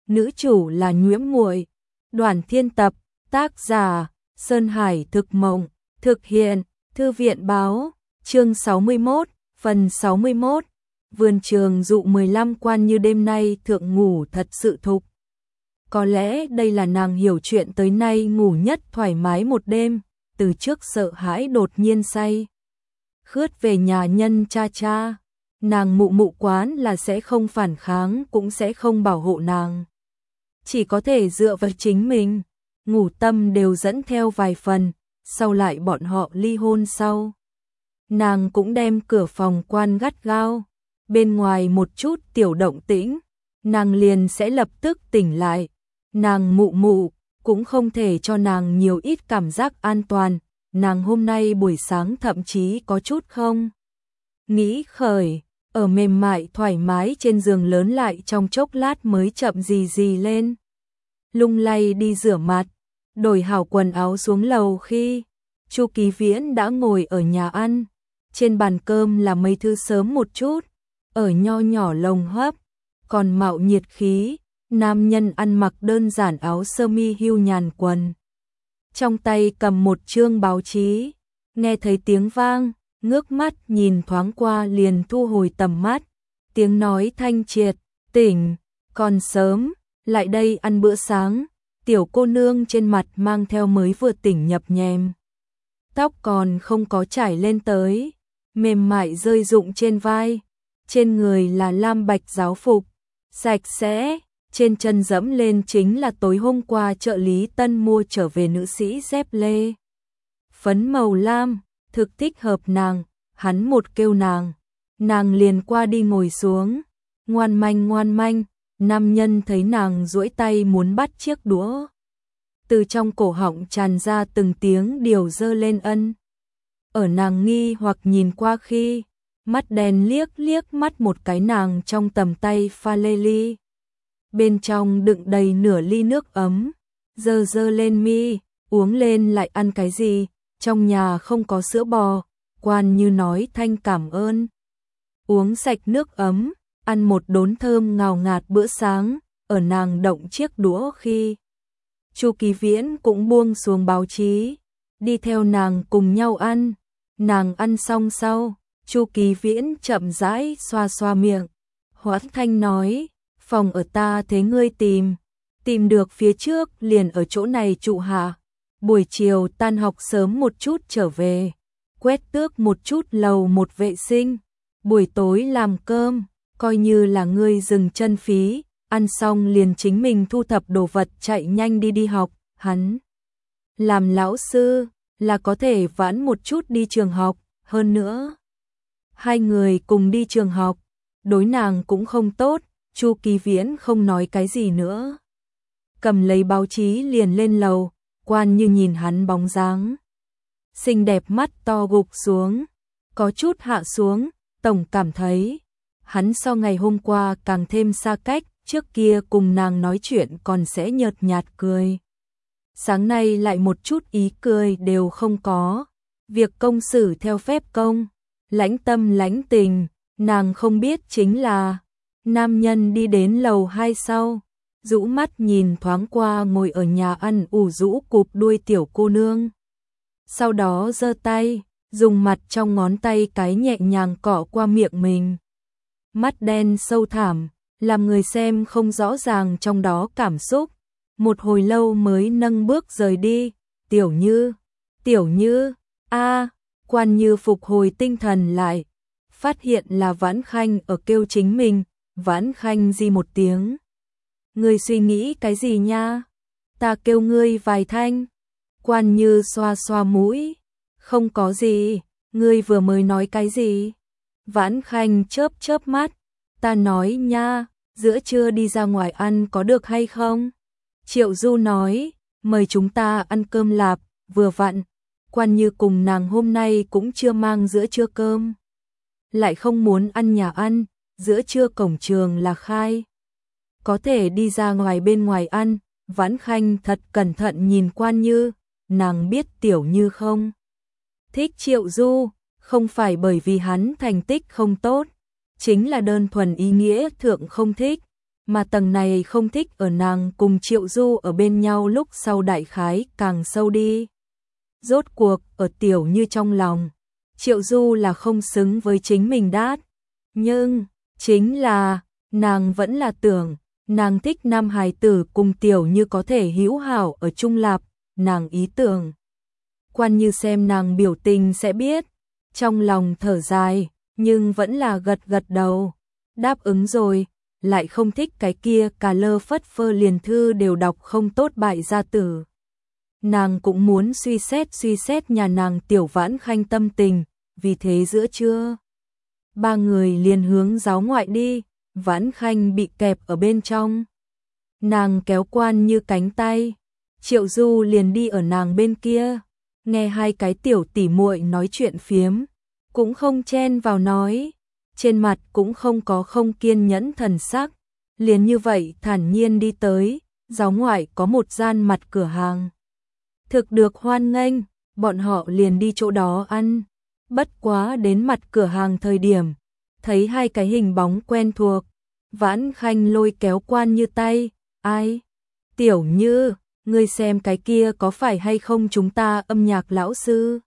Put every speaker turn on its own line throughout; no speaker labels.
nữ chủ là Nhuễm Muội. Đoàn Thiên tập, tác giả Sơn Hải Thực Mộng, thực hiện Thư viện Báo, chương 61, phần 61. Vườn trường dụ 15 quan như đêm nay thượng ngủ thật sự thục. Có lẽ đây là nàng hiểu chuyện tới nay ngủ nhất thoải mái một đêm, từ trước sợ hãi đột nhiên say. Khướt về nhà nhân cha cha, nàng mụ quán là sẽ không phản kháng cũng sẽ không bảo hộ nàng. Chỉ có thể dựa vào chính mình, ngủ tâm đều dẫn theo vài phần, sau lại bọn họ ly hôn sau. Nàng cũng đem cửa phòng quan gắt gao, bên ngoài một chút tiểu động tĩnh, nàng liền sẽ lập tức tỉnh lại. Nàng mụ cũng không thể cho nàng nhiều ít cảm giác an toàn, nàng hôm nay buổi sáng thậm chí có chút không nghĩ khởi, ở mềm mại thoải mái trên giường lớn lại trong chốc lát mới chậm gì lên. Lung lay đi rửa mặt, đổi hảo quần áo xuống lầu khi Chu Kỳ Viễn đã ngồi ở nhà ăn, trên bàn cơm là mấy thứ sớm một chút, ở nho nhỏ lồng hấp, còn mạo nhiệt khí. Nam nhân ăn mặc đơn giản áo sơ mi hưu nhàn quần, trong tay cầm một chương báo chí, nghe thấy tiếng vang, ngước mắt nhìn thoáng qua liền thu hồi tầm mắt, tiếng nói thanh triệt, tỉnh, còn sớm, lại đây ăn bữa sáng. Tiểu cô nương trên mặt mang theo mới vừa tỉnh nhập nhèm, tóc còn không có trải lên tới, mềm mại rơi rụng trên vai, trên người là lam bạch giáo phục, sạch sẽ. Trên chân dẫm lên chính là tối hôm qua trợ lý Tân mua trở về nữ sĩ dép lê. Phấn màu lam, thực thích hợp nàng, hắn một kêu nàng liền qua đi ngồi xuống, ngoan manh, nam nhân thấy nàng duỗi tay muốn bắt chiếc đũa. Từ trong cổ họng tràn ra từng tiếng điều dơ lên ân. Ở nàng nghi hoặc nhìn qua khi, mắt đen liếc mắt một cái nàng trong tầm tay pha lê ly. Bên trong đựng đầy nửa ly nước ấm, dơ lên mi, uống lên lại ăn cái gì, trong nhà không có sữa bò, quan như nói thanh cảm ơn. Uống sạch nước ấm, ăn một đốn thơm ngào ngạt bữa sáng, ở nàng động chiếc đũa khi Chu Kỳ Viễn cũng buông xuống báo chí, đi theo nàng cùng nhau ăn. Nàng ăn xong sau, Chu Kỳ Viễn chậm rãi xoa miệng, hoãn thanh nói, phòng ở ta thế ngươi tìm được phía trước liền ở chỗ này trụ hạ. Buổi chiều tan học sớm một chút trở về, quét tước một chút lầu một vệ sinh, buổi tối làm cơm, coi như là ngươi dừng chân phí, ăn xong liền chính mình thu thập đồ vật chạy nhanh đi học. Hắn làm lão sư là có thể vãn một chút đi trường học, hơn nữa hai người cùng đi trường học, đối nàng cũng không tốt. Chu Kỳ Viễn không nói cái gì nữa, cầm lấy báo chí liền lên lầu, quan như nhìn hắn bóng dáng xinh đẹp, mắt to gục xuống, có chút hạ xuống, tổng cảm thấy hắn so ngày hôm qua càng thêm xa cách, trước kia cùng nàng nói chuyện còn sẽ nhợt nhạt cười, sáng nay lại một chút ý cười đều không có. Việc công xử theo phép công, lãnh tâm lãnh tình, nàng không biết chính là nam nhân đi đến lầu 2 sau, rũ mắt nhìn thoáng qua ngồi ở nhà ăn ủ rũ cụp đuôi tiểu cô nương. Sau đó giơ tay, dùng mặt trong ngón tay cái nhẹ nhàng cọ qua miệng mình. Mắt đen sâu thẳm, làm người xem không rõ ràng trong đó cảm xúc. Một hồi lâu mới nâng bước rời đi. Tiểu Như, quan như phục hồi tinh thần lại, phát hiện là Vãn Khanh ở kêu chính mình. Vãn Khanh di một tiếng. Ngươi suy nghĩ cái gì nha? Ta kêu ngươi vài thanh. Quan như xoa mũi. Không có gì, ngươi vừa mới nói cái gì? Vãn Khanh chớp mắt. Ta nói nha, giữa trưa đi ra ngoài ăn có được hay không? Triệu Du nói, mời chúng ta ăn cơm lạp, vừa vặn. Quan như cùng nàng hôm nay cũng chưa mang giữa trưa cơm. Lại không muốn ăn nhà ăn. Giữa trưa cổng trường là khai, có thể đi ra ngoài bên ngoài ăn. Vãn Khanh thật cẩn thận nhìn Quan Như, nàng biết Tiểu Như không thích Triệu Du, không phải bởi vì hắn thành tích không tốt, chính là đơn thuần ý nghĩa thượng không thích, mà tầng này không thích ở nàng cùng Triệu Du ở bên nhau lúc sau đại khái càng sâu đi. Rốt cuộc ở Tiểu Như trong lòng, Triệu Du là không xứng với chính mình đát, nhưng chính là nàng vẫn là tưởng nàng thích nam hài tử cùng Tiểu Như có thể hữu hảo ở chung lạp, nàng ý tưởng. Quan Như xem nàng biểu tình sẽ biết, trong lòng thở dài, nhưng vẫn là gật gật đầu, đáp ứng rồi, lại không thích cái kia cà lơ phất phơ liền thư đều đọc không tốt bại gia tử. Nàng cũng muốn suy xét nhà nàng Tiểu Vãn Khanh tâm tình, vì thế giữa trưa ba người liền hướng giáo ngoại đi, Vãn Khanh bị kẹp ở bên trong. Nàng kéo Quan Như cánh tay, Triệu Du liền đi ở nàng bên kia, nghe hai cái tiểu tỉ muội nói chuyện phiếm, cũng không chen vào nói, trên mặt cũng không có không kiên nhẫn thần sắc, liền như vậy thản nhiên đi tới, giáo ngoại có một gian mặt cửa hàng. Thực được hoan nghênh, bọn họ liền đi chỗ đó ăn, bất quá đến mặt cửa hàng thời điểm, thấy hai cái hình bóng quen thuộc, Vãn Khanh lôi kéo Quan Như tay, ai? Tiểu Như, ngươi xem cái kia có phải hay không chúng ta âm nhạc lão sư?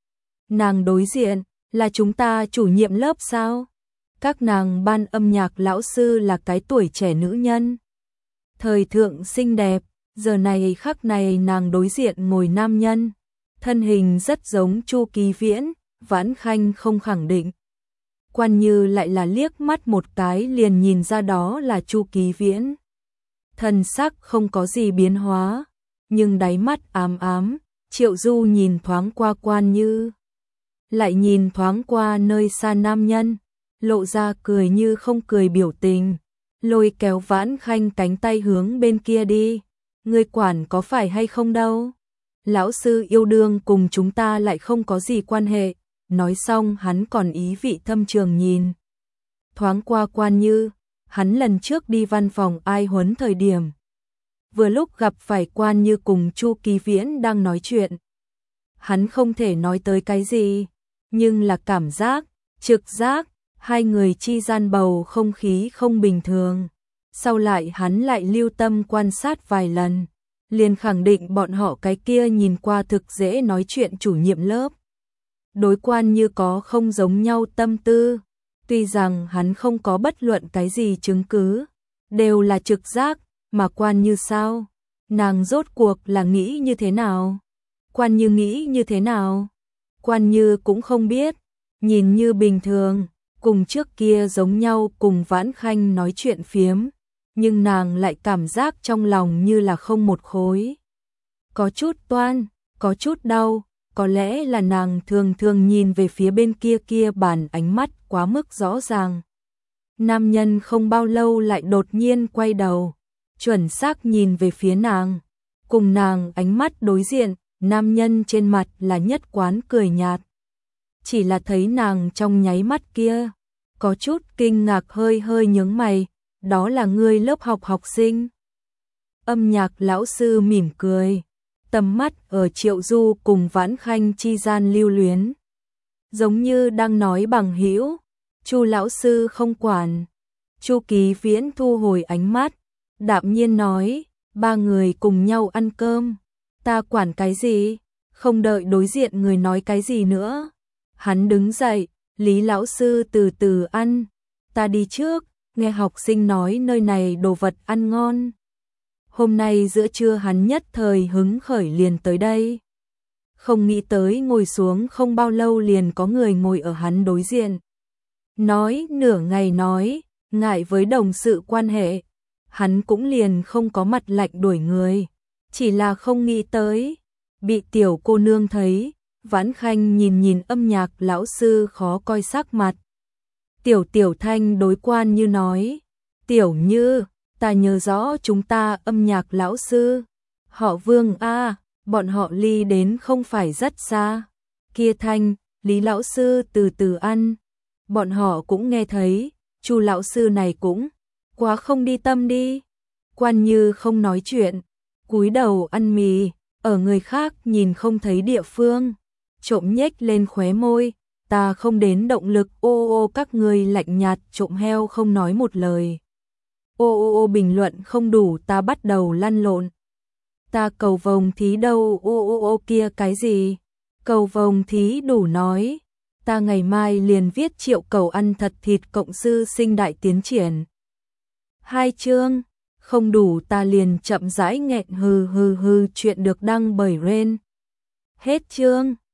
Nàng đối diện, là chúng ta chủ nhiệm lớp sao? Các nàng ban âm nhạc lão sư là cái tuổi trẻ nữ nhân. Thời thượng xinh đẹp, giờ này khắc này nàng đối diện ngồi nam nhân. Thân hình rất giống Chu Kỳ Viễn, Vãn Khanh không khẳng định. Quan Như lại là liếc mắt một cái liền nhìn ra đó là Chu Kỳ Viễn. Thần sắc không có gì biến hóa, nhưng đáy mắt ám ám, Triệu Du nhìn thoáng qua Quan Như. Lại nhìn thoáng qua nơi xa nam nhân, lộ ra cười như không cười biểu tình, lôi kéo Vãn Khanh cánh tay hướng bên kia đi. Ngươi quản có phải hay không đâu? Lão sư yêu đương cùng chúng ta lại không có gì quan hệ. Nói xong hắn còn ý vị thâm trường nhìn thoáng qua Quan Như, hắn lần trước đi văn phòng ai huấn thời điểm, vừa lúc gặp phải Quan Như cùng Chu Kỳ Viễn đang nói chuyện. Hắn không thể nói tới cái gì, nhưng là cảm giác, trực giác, hai người chi gian bầu không khí không bình thường. Sau lại hắn lại lưu tâm quan sát vài lần, liền khẳng định bọn họ cái kia nhìn qua thực dễ nói chuyện chủ nhiệm lớp. Đối Quan Như có không giống nhau tâm tư, tuy rằng hắn không có bất luận cái gì chứng cứ, đều là trực giác, mà Quan Như sao? Nàng rốt cuộc là nghĩ như thế nào? Quan Như nghĩ như thế nào? Quan Như cũng không biết, nhìn như bình thường, cùng trước kia giống nhau cùng Vãn Khanh nói chuyện phiếm, nhưng nàng lại cảm giác trong lòng như là không một khối. Có chút toan, có chút đau, có lẽ là nàng thường thường nhìn về phía bên kia kia bàn ánh mắt quá mức rõ ràng. Nam nhân không bao lâu lại đột nhiên quay đầu, chuẩn xác nhìn về phía nàng, cùng nàng ánh mắt đối diện, nam nhân trên mặt là nhất quán cười nhạt. Chỉ là thấy nàng trong nháy mắt kia, có chút kinh ngạc hơi hơi nhướng mày, đó là ngươi lớp học sinh. Âm nhạc lão sư mỉm cười, tầm mắt ở Triệu Du cùng Vãn Khanh chi gian lưu luyến. Giống như đang nói bằng hữu, Chu lão sư không quản. Chu Kỳ Viễn thu hồi ánh mắt, đạm nhiên nói, ba người cùng nhau ăn cơm, ta quản cái gì, không đợi đối diện người nói cái gì nữa. Hắn đứng dậy, Lý lão sư từ từ ăn, ta đi trước, nghe học sinh nói nơi này đồ vật ăn ngon. Hôm nay giữa trưa hắn nhất thời hứng khởi liền tới đây. Không nghĩ tới ngồi xuống không bao lâu liền có người ngồi ở hắn đối diện. Nói nửa ngày nói, ngại với đồng sự quan hệ, hắn cũng liền không có mặt lạnh đuổi người, chỉ là không nghĩ tới. Bị tiểu cô nương thấy, Vãn Khanh nhìn nhìn âm nhạc lão sư khó coi sắc mặt. Tiểu Thanh đối Quan Như nói, Tiểu Như, ta nhớ rõ chúng ta âm nhạc lão sư, họ Vương a, bọn họ ly đến không phải rất xa. Kia Thanh, Lý lão sư từ từ ăn, bọn họ cũng nghe thấy, Chu lão sư này cũng quá không đi tâm đi. Quan Như không nói chuyện, cúi đầu ăn mì, ở người khác nhìn không thấy địa phương, trộm nhếch lên khóe môi, ta không đến động lực ô ô các ngươi lạnh nhạt trộm heo không nói một lời. Ô bình luận không đủ ta bắt đầu lăn lộn. Ta cầu vồng thí đâu ô kia cái gì? Cầu vồng thí đủ nói. Ta ngày mai liền viết triệu cầu ăn thật thịt cộng sư sinh đại tiến triển. 2 chương, không đủ ta liền chậm rãi nghẹn hừ chuyện được đăng bởi Ren. Hết chương.